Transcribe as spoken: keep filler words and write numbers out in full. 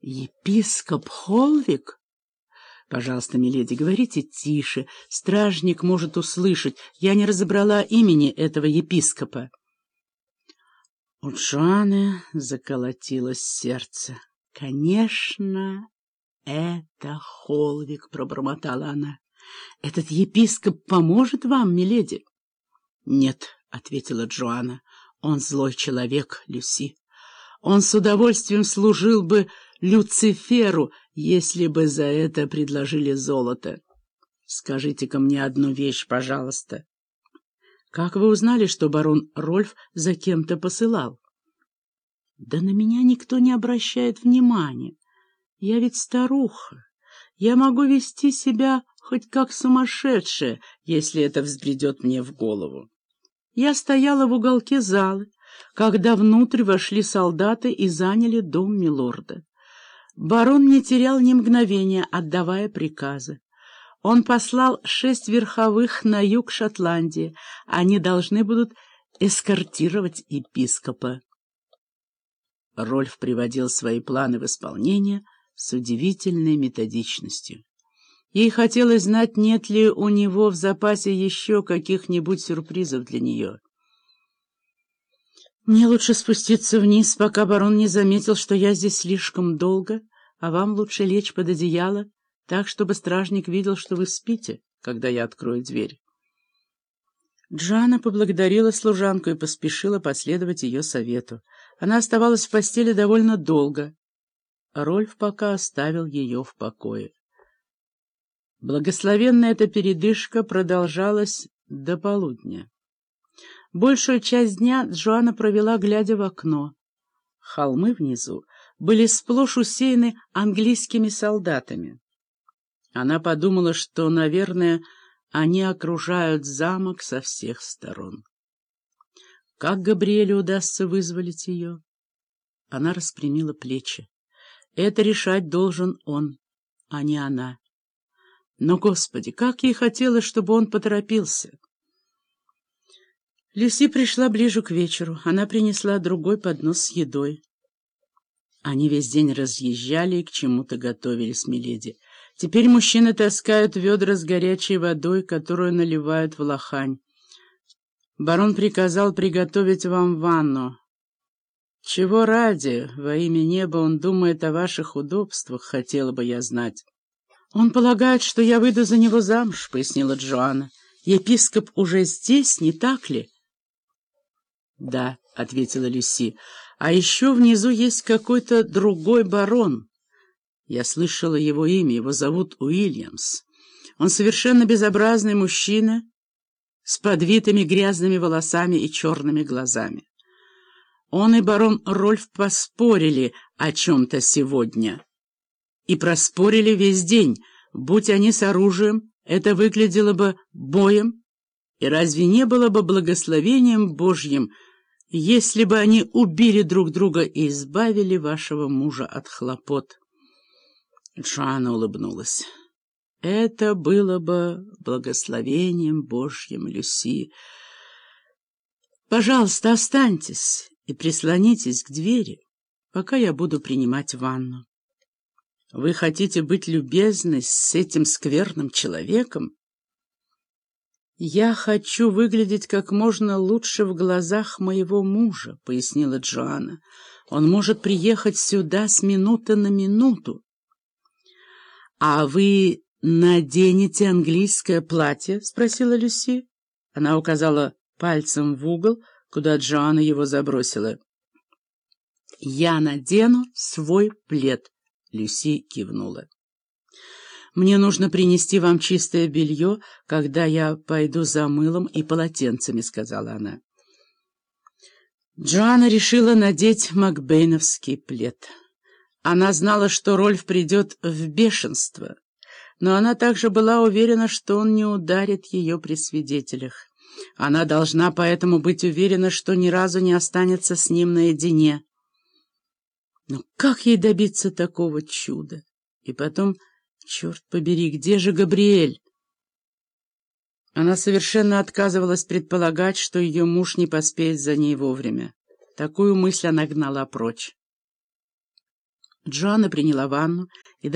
Епископ Холвик? Пожалуйста, миледи, говорите тише. Стражник может услышать. Я не разобрала имени этого епископа. У Джоанны заколотилось сердце. «Конечно, это Холвик», — пробормотала она. «Этот епископ поможет вам, миледи?» «Нет», — ответила Джоанна, — «он злой человек, Люси. Он с удовольствием служил бы Люциферу, если бы за это предложили золото. Скажите-ка мне одну вещь, пожалуйста. Как вы узнали, что барон Рольф за кем-то посылал?» «Да на меня никто не обращает внимания. Я ведь старуха. Я могу вести себя хоть как сумасшедшая, если это взбредет мне в голову. Я стояла в уголке зала, когда внутрь вошли солдаты и заняли дом милорда. Барон не терял ни мгновения, отдавая приказы. Он послал шесть верховых на юг Шотландии. Они должны будут эскортировать епископа». Рольф приводил свои планы в исполнение с удивительной методичностью. Ей хотелось знать, нет ли у него в запасе еще каких-нибудь сюрпризов для нее. «Мне лучше спуститься вниз, пока барон не заметил, что я здесь слишком долго, а вам лучше лечь под одеяло, так, чтобы стражник видел, что вы спите, когда я открою дверь». Джоанна поблагодарила служанку и поспешила последовать ее совету. Она оставалась в постели довольно долго. Рольф пока оставил ее в покое. Благословенная эта передышка продолжалась до полудня. Большую часть дня Джоанна провела, глядя в окно. Холмы внизу были сплошь усеяны английскими солдатами. Она подумала, что, наверное, они окружают замок со всех сторон. Как Габриэлю удастся вызволить ее? Она распрямила плечи. Это решать должен он, а не она. Но, Господи, как ей хотелось, чтобы он поторопился! Люси пришла ближе к вечеру. Она принесла другой поднос с едой. Они весь день разъезжали и к чему-то готовились, миледи. Теперь мужчины таскают ведра с горячей водой, которую наливают в лохань. Барон приказал приготовить вам ванну. Чего ради, во имя неба, он думает о ваших удобствах, хотела бы я знать. «Он полагает, что я выйду за него замуж», — пояснила Джоанна. «Епископ уже здесь, не так ли?» «Да», — ответила Люси. «А еще внизу есть какой-то другой барон. Я слышала его имя, его зовут Уильямс. Он совершенно безобразный мужчина с подвитыми грязными волосами и черными глазами. Он и барон Рольф поспорили о чем-то сегодня. И проспорили весь день. Будь они с оружием, это выглядело бы боем. И разве не было бы благословением Божьим, если бы они убили друг друга и избавили вашего мужа от хлопот?» Джоанна улыбнулась. «Это было бы благословением Божьим, Люси. Пожалуйста, останьтесь и прислонитесь к двери, пока я буду принимать ванну. Вы хотите быть любезны с этим скверным человеком?» «Я хочу выглядеть как можно лучше в глазах моего мужа», — пояснила Джоанна. «Он может приехать сюда с минуты на минуту». «А вы наденете английское платье?» — спросила Люси. Она указала пальцем в угол, куда Джоанна его забросила. «Я надену свой плед», — Люси кивнула. «Мне нужно принести вам чистое белье, когда я пойду за мылом и полотенцами», — сказала она. Джоанна решила надеть макбейновский плед. Она знала, что Рольф придет в бешенство, но она также была уверена, что он не ударит ее при свидетелях. Она должна поэтому быть уверена, что ни разу не останется с ним наедине. Но как ей добиться такого чуда? И потом, черт побери, где же Габриэль? Она совершенно отказывалась предполагать, что ее муж не поспеет за ней вовремя. Такую мысль она гнала прочь. Джоанна приняла ванну и